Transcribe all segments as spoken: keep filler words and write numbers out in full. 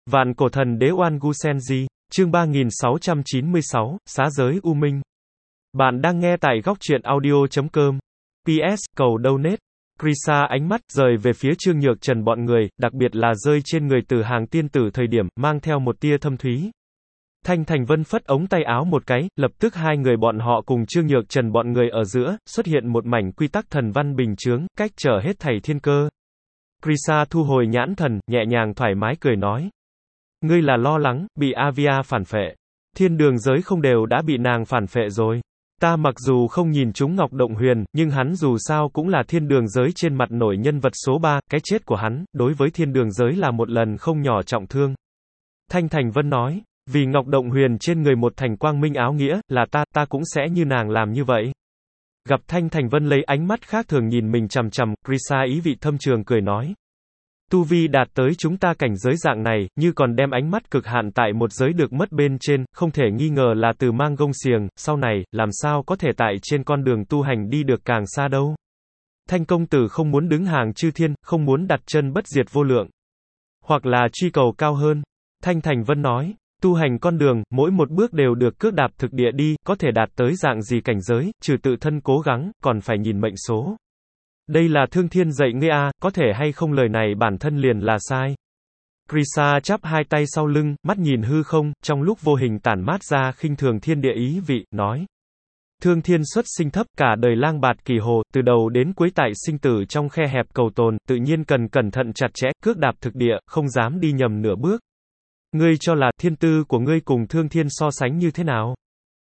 Vạn cổ thần đế Oan Gu Senji, chương ba nghìn sáu trăm chín mươi sáu, Xá giới U Minh. Bạn đang nghe tại góc truyện audio chấm com. pê ét, cầu donate. Krisa ánh mắt rời về phía Trương Nhược Trần bọn người, đặc biệt là rơi trên người Tử Hàng tiên tử thời điểm, mang theo một tia thâm thúy. Thanh Thành Vân phất ống tay áo một cái, lập tức hai người bọn họ cùng Trương Nhược Trần bọn người ở giữa, xuất hiện một mảnh quy tắc thần văn bình chướng, cách trở hết thảy thiên cơ. Krisa thu hồi nhãn thần, nhẹ nhàng thoải mái cười nói. Ngươi là lo lắng, bị Avia phản phệ. Thiên đường giới không đều đã bị nàng phản phệ rồi. Ta mặc dù không nhìn chúng Ngọc Động Huyền, nhưng hắn dù sao cũng là thiên đường giới trên mặt nổi nhân vật số ba, cái chết của hắn, đối với thiên đường giới là một lần không nhỏ trọng thương. Thanh Thành Vân nói, vì Ngọc Động Huyền trên người một thành quang minh áo nghĩa, là ta, ta cũng sẽ như nàng làm như vậy. Gặp Thanh Thành Vân lấy ánh mắt khác thường nhìn mình chằm chằm, Krisa ý vị thâm trường cười nói. Tu vi đạt tới chúng ta cảnh giới dạng này, như còn đem ánh mắt cực hạn tại một giới được mất bên trên, không thể nghi ngờ là từ mang gông xiềng, sau này, làm sao có thể tại trên con đường tu hành đi được càng xa đâu. Thanh công tử không muốn đứng hàng chư thiên, không muốn đặt chân bất diệt vô lượng. Hoặc là truy cầu cao hơn. Thanh Thành Vân nói, tu hành con đường, mỗi một bước đều được cước đạp thực địa đi, có thể đạt tới dạng gì cảnh giới, trừ tự thân cố gắng, còn phải nhìn mệnh số. Đây là thương thiên dạy ngươi a, có thể hay không lời này bản thân liền là sai. Krisa chắp hai tay sau lưng, mắt nhìn hư không, trong lúc vô hình tản mát ra khinh thường thiên địa ý vị, nói. Thương thiên xuất sinh thấp, cả đời lang bạt kỳ hồ, từ đầu đến cuối tại sinh tử trong khe hẹp cầu tồn, tự nhiên cần cẩn thận chặt chẽ, cước đạp thực địa, không dám đi nhầm nửa bước. Ngươi cho là thiên tư của ngươi cùng thương thiên so sánh như thế nào?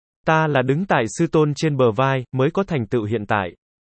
Ta là đứng tại sư tôn trên bờ vai, mới có thành tựu hiện tại.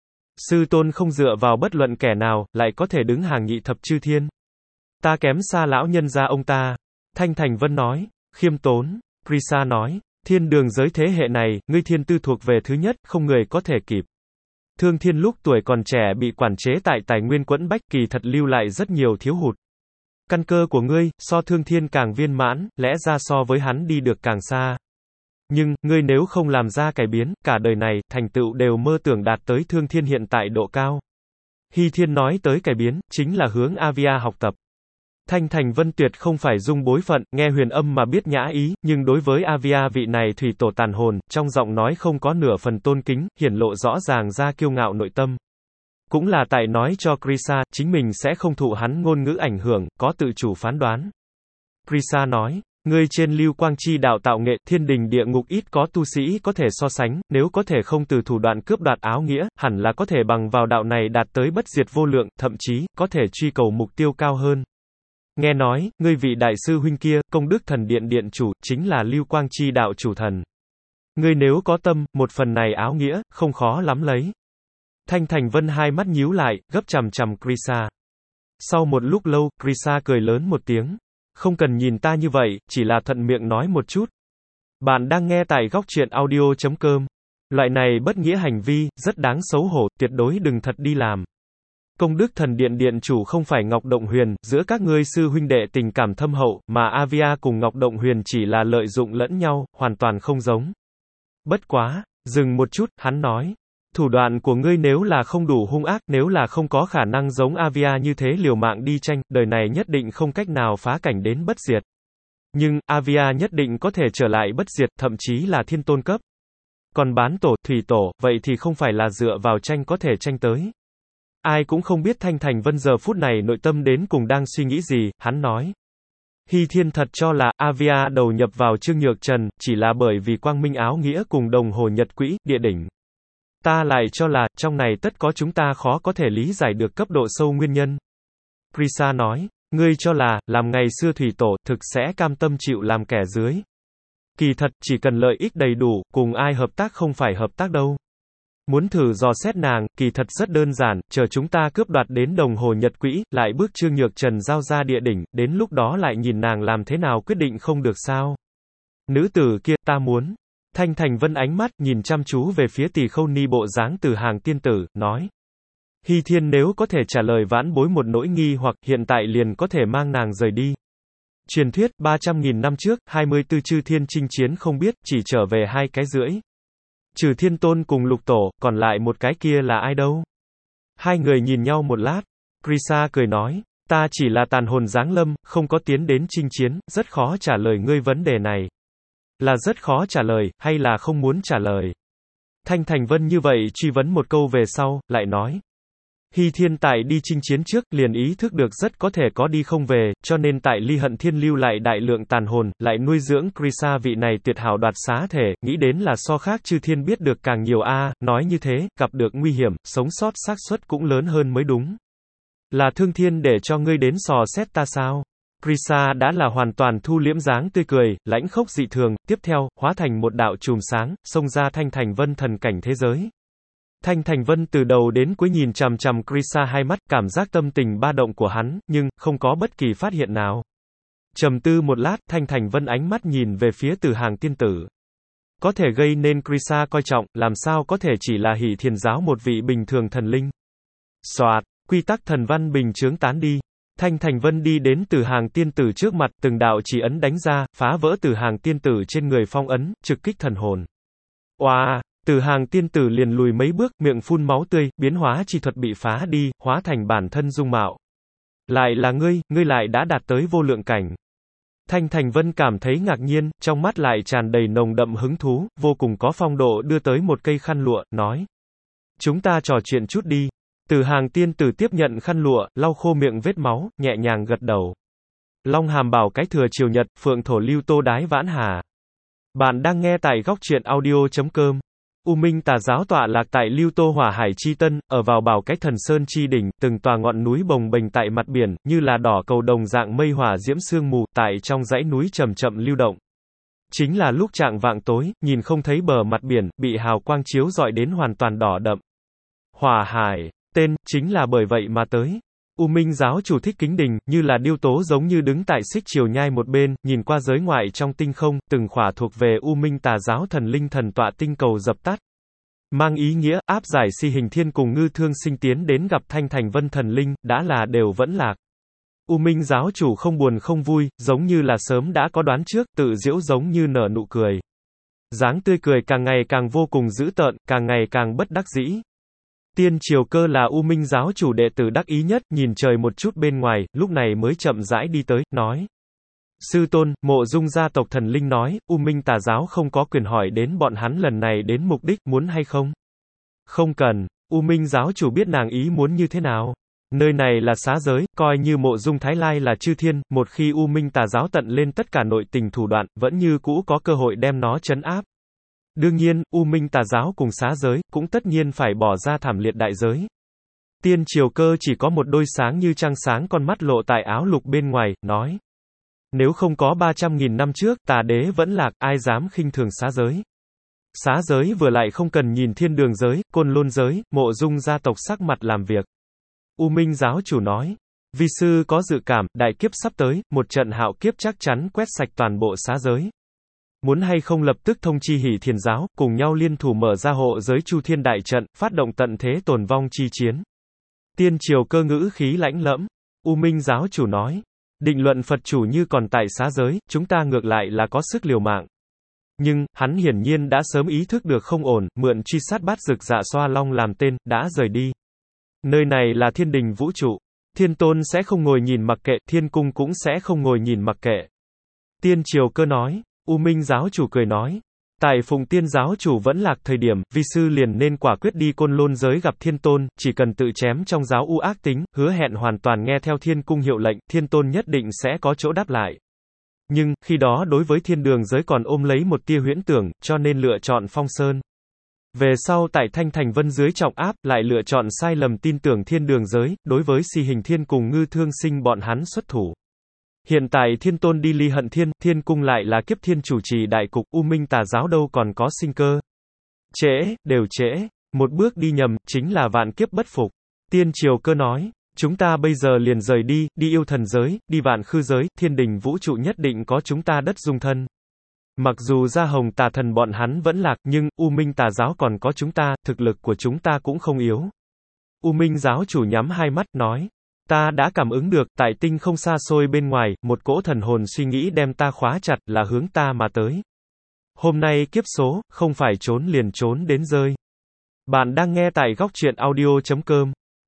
Sư tôn không dựa vào bất luận kẻ nào, lại có thể đứng hàng nhị thập chư thiên. Ta kém xa lão nhân gia ông ta. Thanh Thành Vân nói, khiêm tốn. Krisa nói, thiên đường giới thế hệ này, ngươi thiên tư thuộc về thứ nhất, không người có thể kịp. Thương thiên lúc tuổi còn trẻ bị quản chế tại tài nguyên quẫn bách, kỳ thật lưu lại rất nhiều thiếu hụt. Căn cơ của ngươi, so thương thiên càng viên mãn, lẽ ra so với hắn đi được càng xa. Nhưng, ngươi nếu không làm ra cải biến, cả đời này, thành tựu đều mơ tưởng đạt tới thương thiên hiện tại độ cao. Hy Thiên nói tới cải biến, chính là hướng Avia học tập. Thanh Thành Vân tuyệt không phải dung bối phận, nghe huyền âm mà biết nhã ý, nhưng đối với Avia vị này thủy tổ tàn hồn, trong giọng nói không có nửa phần tôn kính, hiển lộ rõ ràng ra kiêu ngạo nội tâm. Cũng là tại nói cho Krisa, chính mình sẽ không thụ hắn ngôn ngữ ảnh hưởng, có tự chủ phán đoán. Krisa nói. Ngươi trên lưu quang chi đạo tạo nghệ, thiên đình địa ngục ít có tu sĩ có thể so sánh, nếu có thể không từ thủ đoạn cướp đoạt áo nghĩa, hẳn là có thể bằng vào đạo này đạt tới bất diệt vô lượng, thậm chí, có thể truy cầu mục tiêu cao hơn. Nghe nói, ngươi vị đại sư huynh kia, công đức thần điện điện chủ, chính là lưu quang chi đạo chủ thần. Ngươi nếu có tâm, một phần này áo nghĩa, không khó lắm lấy. Thanh Thành Vân hai mắt nhíu lại, gấp chằm chằm Krisa. Sau một lúc lâu, Krisa cười lớn một tiếng. Không cần nhìn ta như vậy, chỉ là thuận miệng nói một chút. Bạn đang nghe tại góc truyện audio chấm com. Loại này bất nghĩa hành vi, rất đáng xấu hổ, tuyệt đối đừng thật đi làm. Công đức thần điện điện chủ không phải Ngọc Động Huyền, giữa các ngươi sư huynh đệ tình cảm thâm hậu, mà Avia cùng Ngọc Động Huyền chỉ là lợi dụng lẫn nhau, hoàn toàn không giống. Bất quá, dừng một chút, hắn nói. Thủ đoạn của ngươi nếu là không đủ hung ác, nếu là không có khả năng giống Avia như thế liều mạng đi tranh, đời này nhất định không cách nào phá cảnh đến bất diệt. Nhưng, Avia nhất định có thể trở lại bất diệt, thậm chí là thiên tôn cấp. Còn bán tổ, thủy tổ, vậy thì không phải là dựa vào tranh có thể tranh tới. Ai cũng không biết Thanh Thành Vân giờ phút này nội tâm đến cùng đang suy nghĩ gì, hắn nói. Hy Thiên thật cho là, Avia đầu nhập vào Trương Nhược Trần, chỉ là bởi vì quang minh áo nghĩa cùng đồng hồ nhật quỹ, địa đỉnh. Ta lại cho là, trong này tất có chúng ta khó có thể lý giải được cấp độ sâu nguyên nhân. Krisa nói, ngươi cho là, làm ngày xưa thủy tổ, thực sẽ cam tâm chịu làm kẻ dưới. Kỳ thật, chỉ cần lợi ích đầy đủ, cùng ai hợp tác không phải hợp tác đâu. Muốn thử dò xét nàng, kỳ thật rất đơn giản, chờ chúng ta cướp đoạt đến đồng hồ nhật quỹ, lại bước Trương Nhược Trần giao ra địa đỉnh, đến lúc đó lại nhìn nàng làm thế nào quyết định không được sao. Nữ tử kia, ta muốn. Thanh Thành Vân ánh mắt, nhìn chăm chú về phía Tỳ Khâu Ni bộ dáng Tử Hàng tiên tử, nói. Hy Thiên nếu có thể trả lời vãn bối một nỗi nghi hoặc, hiện tại liền có thể mang nàng rời đi. Truyền thuyết, ba trăm nghìn năm trước, hai mươi tư chư thiên chinh chiến không biết, chỉ trở về hai cái rưỡi. Trừ Thiên Tôn cùng Lục Tổ, còn lại một cái kia là ai đâu? Hai người nhìn nhau một lát. Krisa cười nói. Ta chỉ là tàn hồn giáng lâm, không có tiến đến chinh chiến, rất khó trả lời ngươi vấn đề này. Là rất khó trả lời, hay là không muốn trả lời? Thanh Thành Vân như vậy truy vấn một câu về sau, lại nói. Hy Thiên tại đi chinh chiến trước, liền ý thức được rất có thể có đi không về, cho nên tại Ly Hận Thiên lưu lại đại lượng tàn hồn, lại nuôi dưỡng Krisa vị này tuyệt hảo đoạt xá thể, nghĩ đến là so khác chư thiên biết được càng nhiều a, nói như thế, gặp được nguy hiểm, sống sót xác suất cũng lớn hơn mới đúng. Là Thương Thiên để cho ngươi đến sò xét ta sao? Krisa đã là hoàn toàn thu liễm dáng tươi cười, lãnh khốc dị thường, tiếp theo, hóa thành một đạo chùm sáng, xông ra Thanh Thành Vân thần cảnh thế giới. Thanh Thành Vân từ đầu đến cuối nhìn chằm chằm Krisa hai mắt, cảm giác tâm tình ba động của hắn, nhưng, không có bất kỳ phát hiện nào. Trầm tư một lát, Thanh Thành Vân ánh mắt nhìn về phía Từ Hàng tiên tử. Có thể gây nên Krisa coi trọng, làm sao có thể chỉ là Hỷ Thiền giáo một vị bình thường thần linh. Soạt, quy tắc thần văn bình chướng tán đi. Thanh Thành Vân đi đến Từ Hàng tiên tử trước mặt, từng đạo chỉ ấn đánh ra, phá vỡ Từ Hàng tiên tử trên người phong ấn, trực kích thần hồn. Oa! Từ Hàng tiên tử liền lùi mấy bước, miệng phun máu tươi, biến hóa chi thuật bị phá đi, hóa thành bản thân dung mạo. Lại là ngươi, ngươi lại đã đạt tới vô lượng cảnh. Thanh Thành Vân cảm thấy ngạc nhiên, trong mắt lại tràn đầy nồng đậm hứng thú, vô cùng có phong độ đưa tới một cây khăn lụa, nói. Chúng ta trò chuyện chút đi. Từ Hàng tiên tử tiếp nhận khăn lụa, lau khô miệng vết máu, nhẹ nhàng gật đầu. Long Hàm Bảo Cái Thừa Triều Nhật, Phượng Thổ Lưu Tô Đái Vãn Hà. Bạn đang nghe tại góc truyện audio chấm com. U Minh Tà giáo tọa lạc tại Lưu Tô Hỏa Hải Chi Tân, ở vào Bảo Cái Thần Sơn Chi đỉnh, từng tòa ngọn núi bồng bềnh tại mặt biển, như là đỏ cầu đồng dạng mây hỏa diễm sương mù, tại trong dãy núi chậm chậm lưu động. Chính là lúc trạng vạng tối, nhìn không thấy bờ mặt biển, bị hào quang chiếu rọi đến hoàn toàn đỏ đậm. Hỏa Hải, tên, chính là bởi vậy mà tới. U Minh giáo chủ Thích Kính Đình, như là điêu tố giống như đứng tại xích chiều nhai một bên, nhìn qua giới ngoại trong tinh không, từng khỏa thuộc về U Minh Tà giáo thần linh thần tọa tinh cầu dập tắt. Mang ý nghĩa, áp giải Si Hình Thiên cùng Ngư Thương Sinh tiến đến gặp Thanh Thành Vân thần linh, đã là đều vẫn lạc. U Minh giáo chủ không buồn không vui, giống như là sớm đã có đoán trước, tự giễu giống như nở nụ cười. Dáng tươi cười càng ngày càng vô cùng dữ tợn, càng ngày càng bất đắc dĩ. Tiên Triều Cơ là U Minh giáo chủ đệ tử đắc ý nhất, nhìn trời một chút bên ngoài, lúc này mới chậm rãi đi tới, nói. Sư tôn, Mộ Dung gia tộc thần linh nói, U Minh Tà giáo không có quyền hỏi đến bọn hắn lần này đến mục đích, muốn hay không? Không cần, U Minh giáo chủ biết nàng ý muốn như thế nào. Nơi này là xá giới, coi như Mộ Dung Thái Lai là chư thiên, một khi U Minh Tà giáo tận lên tất cả nội tình thủ đoạn, vẫn như cũ có cơ hội đem nó trấn áp. Đương nhiên, U Minh Tà giáo cùng xá giới, cũng tất nhiên phải bỏ ra thảm liệt đại giới. Tiên Triều Cơ chỉ có một đôi sáng như trăng sáng con mắt lộ tại áo lục bên ngoài, nói. Nếu không có ba trăm nghìn năm trước, Tà đế vẫn lạc, ai dám khinh thường xá giới. Xá giới vừa lại không cần nhìn thiên đường giới, côn lôn giới, Mộ Dung gia tộc sắc mặt làm việc. U Minh giáo chủ nói. Vi sư có dự cảm, đại kiếp sắp tới, một trận hạo kiếp chắc chắn quét sạch toàn bộ xá giới. Muốn hay không lập tức thông chi Hỷ Thiền giáo, cùng nhau liên thủ mở ra hộ giới Chu Thiên đại trận, phát động tận thế tồn vong chi chiến. Tiên Triều Cơ ngữ khí lãnh lẫm. U Minh giáo chủ nói. Định luận Phật chủ như còn tại xá giới, chúng ta ngược lại là có sức liều mạng. Nhưng, hắn hiển nhiên đã sớm ý thức được không ổn, mượn truy sát bát dực dạ xoa long làm tên, đã rời đi. Nơi này là thiên đình vũ trụ. Thiên tôn sẽ không ngồi nhìn mặc kệ, thiên cung cũng sẽ không ngồi nhìn mặc kệ. Tiên Triều Cơ nói. U Minh giáo chủ cười nói. Tại Phụng Tiên giáo chủ vẫn lạc thời điểm, vi sư liền nên quả quyết đi côn lôn giới gặp thiên tôn, chỉ cần tự chém trong giáo u ác tính, hứa hẹn hoàn toàn nghe theo thiên cung hiệu lệnh, thiên tôn nhất định sẽ có chỗ đáp lại. Nhưng, khi đó đối với thiên đường giới còn ôm lấy một tia huyễn tưởng, cho nên lựa chọn Phong Sơn. Về sau tại Thanh Thành Vân dưới trọng áp, lại lựa chọn sai lầm tin tưởng thiên đường giới, đối với Si Hình Thiên cùng Ngư Thương Sinh bọn hắn xuất thủ. Hiện tại thiên tôn đi Ly Hận Thiên, thiên cung lại là kiếp thiên chủ trì đại cục, U Minh Tà giáo đâu còn có sinh cơ. Trễ, đều trễ, một bước đi nhầm, chính là vạn kiếp bất phục. Tiên Triều Cơ nói, chúng ta bây giờ liền rời đi, đi yêu thần giới, đi vạn khư giới, thiên đình vũ trụ nhất định có chúng ta đất dung thân. Mặc dù Gia Hồng Tà thần bọn hắn vẫn lạc, nhưng, U Minh Tà giáo còn có chúng ta, thực lực của chúng ta cũng không yếu. U Minh giáo chủ nhắm hai mắt, nói. Ta đã cảm ứng được, tại tinh không xa xôi bên ngoài, một cỗ thần hồn suy nghĩ đem ta khóa chặt, là hướng ta mà tới. Hôm nay kiếp số, không phải trốn liền trốn đến rơi. Bạn đang nghe tại góc truyện audio chấm com.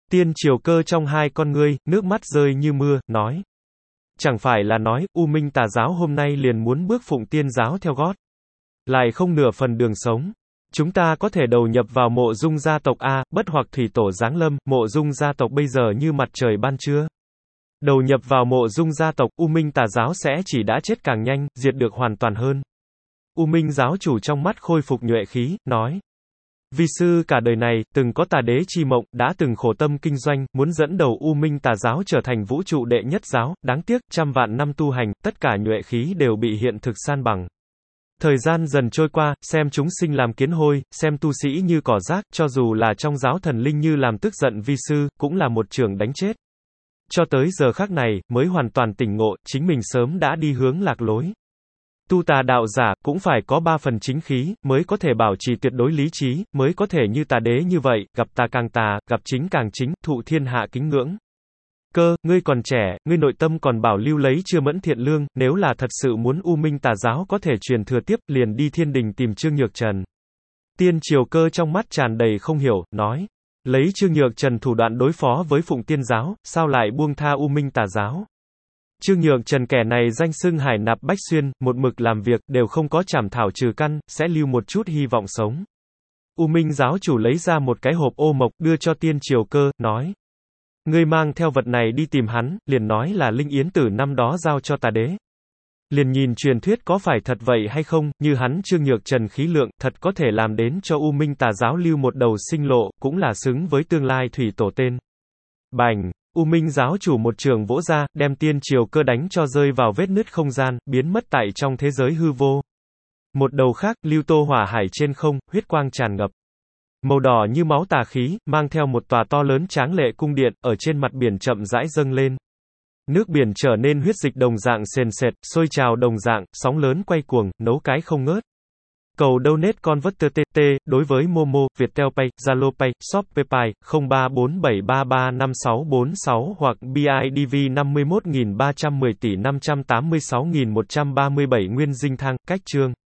Tiên Triều Cơ trong hai con ngươi, nước mắt rơi như mưa, nói. Chẳng phải là nói, U Minh tà giáo hôm nay liền muốn bước Phụng Tiên giáo theo gót. Lại không nửa phần đường sống. Chúng ta có thể đầu nhập vào Mộ Dung gia tộc a, bất hoặc thủy tổ giáng lâm, Mộ Dung gia tộc bây giờ như mặt trời ban trưa. Đầu nhập vào Mộ Dung gia tộc, U Minh tà giáo sẽ chỉ đã chết càng nhanh, diệt được hoàn toàn hơn. U Minh giáo chủ trong mắt khôi phục nhuệ khí, nói. Vi sư cả đời này, từng có tà đế chi mộng, đã từng khổ tâm kinh doanh, muốn dẫn đầu U Minh tà giáo trở thành vũ trụ đệ nhất giáo, đáng tiếc, trăm vạn năm tu hành, tất cả nhuệ khí đều bị hiện thực san bằng. Thời gian dần trôi qua, xem chúng sinh làm kiến hôi, xem tu sĩ như cỏ rác, cho dù là trong giáo thần linh như làm tức giận vi sư, cũng là một trường đánh chết. Cho tới giờ khắc này, mới hoàn toàn tỉnh ngộ, chính mình sớm đã đi hướng lạc lối. Tu tà đạo giả, cũng phải có ba phần chính khí, mới có thể bảo trì tuyệt đối lý trí, mới có thể như tà đế như vậy, gặp tà càng tà, gặp chính càng chính, thụ thiên hạ kính ngưỡng. Cơ, ngươi còn trẻ, ngươi nội tâm còn bảo lưu lấy chưa mẫn thiện lương, nếu là thật sự muốn U Minh tà giáo có thể truyền thừa tiếp, liền đi thiên đình tìm Trương Nhược Trần. Tiên Triều Cơ trong mắt tràn đầy không hiểu, nói. Lấy Trương Nhược Trần thủ đoạn đối phó với Phụng Tiên giáo, sao lại buông tha U Minh tà giáo? Trương Nhược Trần kẻ này danh xưng hải nạp bách xuyên, một mực làm việc, đều không có chảm thảo trừ căn, sẽ lưu một chút hy vọng sống. U Minh giáo chủ lấy ra một cái hộp ô mộc, đưa cho Tiên Triều Cơ, nói. Ngươi mang theo vật này đi tìm hắn, liền nói là Linh Yến Tử năm đó giao cho tà đế. Liền nhìn truyền thuyết có phải thật vậy hay không, như hắn Trương Nhược Trần khí lượng, thật có thể làm đến cho U Minh tà giáo lưu một đầu sinh lộ, cũng là xứng với tương lai thủy tổ tên. Bành! U Minh giáo chủ một trường vỗ ra, đem Tiên Triều Cơ đánh cho rơi vào vết nứt không gian, biến mất tại trong thế giới hư vô. Một đầu khác, lưu tô hỏa hải trên không, huyết quang tràn ngập. Màu đỏ như máu tà khí, mang theo một tòa to lớn tráng lệ cung điện, ở trên mặt biển chậm rãi dâng lên. Nước biển trở nên huyết dịch đồng dạng sền sệt, sôi trào đồng dạng, sóng lớn quay cuồng, nấu cái không ngớt. Cầu donate converter tê tê, đối với Momo, Viettel Pay, Zalo Pay, Shopee Pay, không ba bốn bảy ba ba năm sáu bốn sáu hoặc bê i đê vê năm mươi mốt nghìn ba trăm mười tỷ năm trăm tám mươi sáu nghìn một trăm ba mươi bảy Nguyên Dinh Thăng, cách chương.